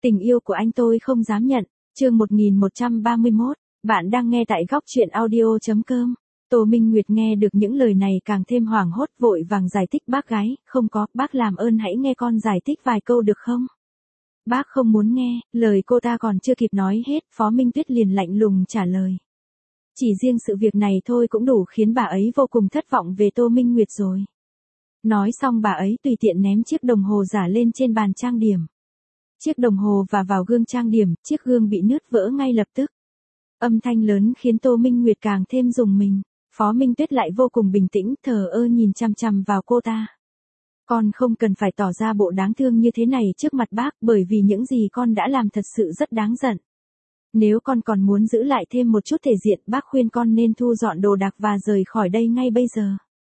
Tình yêu của anh tôi không dám nhận. Chương 1131, bạn đang nghe tại góc truyện audio.com. Tô Minh Nguyệt nghe được những lời này càng thêm hoảng hốt, vội vàng giải thích: bác gái, không có, bác làm ơn hãy nghe con giải thích vài câu được không? Bác không muốn nghe. Lời cô ta còn chưa kịp nói hết, Phó Minh Tuyết liền lạnh lùng trả lời. Chỉ riêng sự việc này thôi cũng đủ khiến bà ấy vô cùng thất vọng về Tô Minh Nguyệt rồi. Nói xong bà ấy tùy tiện ném chiếc đồng hồ giả lên trên bàn trang điểm. Chiếc đồng hồ và vào gương trang điểm, chiếc gương bị nứt vỡ ngay lập tức. Âm thanh lớn khiến Tô Minh Nguyệt càng thêm rùng mình. Phó Minh Tuyết lại vô cùng bình tĩnh, thờ ơ nhìn chằm chằm vào cô ta. Con không cần phải tỏ ra bộ đáng thương như thế này trước mặt bác, bởi vì những gì con đã làm thật sự rất đáng giận. Nếu con còn muốn giữ lại thêm một chút thể diện, bác khuyên con nên thu dọn đồ đạc và rời khỏi đây ngay bây giờ.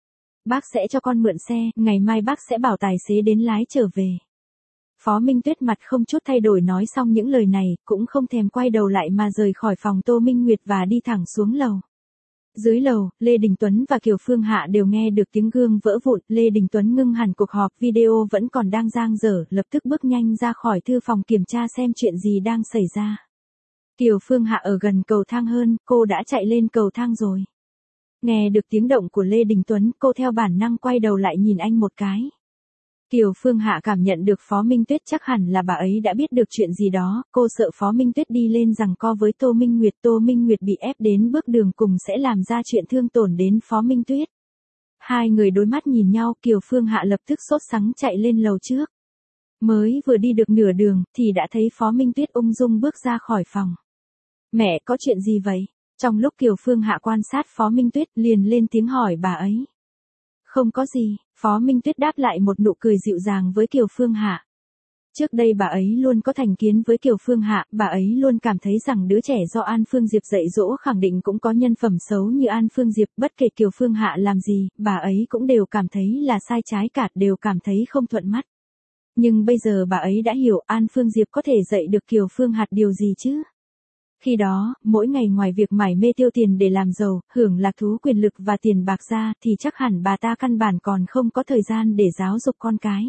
Bác sẽ cho con mượn xe, ngày mai bác sẽ bảo tài xế đến lái trở về. Phó Minh Tuyết mặt không chút thay đổi nói xong những lời này, cũng không thèm quay đầu lại mà rời khỏi phòng Tô Minh Nguyệt và đi thẳng xuống lầu. Dưới lầu, Lê Đình Tuấn và Kiều Phương Hạ đều nghe được tiếng gương vỡ vụn. Lê Đình Tuấn ngưng hẳn cuộc họp video vẫn còn đang dang dở, lập tức bước nhanh ra khỏi thư phòng kiểm tra xem chuyện gì đang xảy ra. Kiều Phương Hạ ở gần cầu thang hơn, cô đã chạy lên cầu thang rồi. Nghe được tiếng động của Lê Đình Tuấn, cô theo bản năng quay đầu lại nhìn anh một cái. Kiều Phương Hạ cảm nhận được Phó Minh Tuyết chắc hẳn là bà ấy đã biết được chuyện gì đó, cô sợ Phó Minh Tuyết đi lên giằng co với Tô Minh Nguyệt bị ép đến bước đường cùng sẽ làm ra chuyện thương tổn đến Phó Minh Tuyết. Hai người đối mắt nhìn nhau, Kiều Phương Hạ lập tức sốt sắng chạy lên lầu trước. Mới vừa đi được nửa đường, thì đã thấy Phó Minh Tuyết ung dung bước ra khỏi phòng. Mẹ, có chuyện gì vậy? Trong lúc Kiều Phương Hạ quan sát Phó Minh Tuyết, liền lên tiếng hỏi bà ấy. Không có gì, Phó Minh Tuyết đáp lại một nụ cười dịu dàng với Kiều Phương Hạ. Trước đây bà ấy luôn có thành kiến với Kiều Phương Hạ, bà ấy luôn cảm thấy rằng đứa trẻ do An Phương Diệp dạy dỗ khẳng định cũng có nhân phẩm xấu như An Phương Diệp, bất kể Kiều Phương Hạ làm gì, bà ấy cũng đều cảm thấy là sai trái cả, đều cảm thấy không thuận mắt. Nhưng bây giờ bà ấy đã hiểu An Phương Diệp có thể dạy được Kiều Phương Hạ điều gì chứ? Khi đó, mỗi ngày ngoài việc mải mê tiêu tiền để làm giàu, hưởng lạc thú quyền lực và tiền bạc ra, thì chắc hẳn bà ta căn bản còn không có thời gian để giáo dục con cái.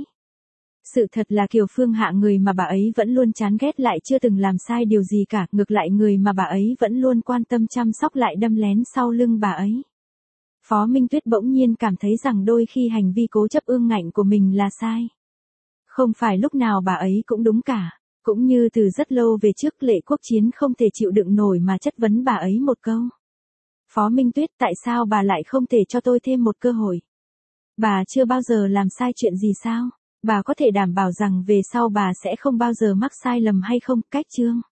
Sự thật là Kiều Phương Hạ người mà bà ấy vẫn luôn chán ghét lại chưa từng làm sai điều gì cả, ngược lại người mà bà ấy vẫn luôn quan tâm chăm sóc lại đâm lén sau lưng bà ấy. Phó Minh Tuyết bỗng nhiên cảm thấy rằng đôi khi hành vi cố chấp ương ngạnh của mình là sai. Không phải lúc nào bà ấy cũng đúng cả. Cũng như từ rất lâu về trước Lệ Quốc Chiến không thể chịu đựng nổi mà chất vấn bà ấy một câu. Phó Minh Tuyết, tại sao bà lại không thể cho tôi thêm một cơ hội? Bà chưa bao giờ làm sai chuyện gì sao? Bà có thể đảm bảo rằng về sau bà sẽ không bao giờ mắc sai lầm hay không? Cách chương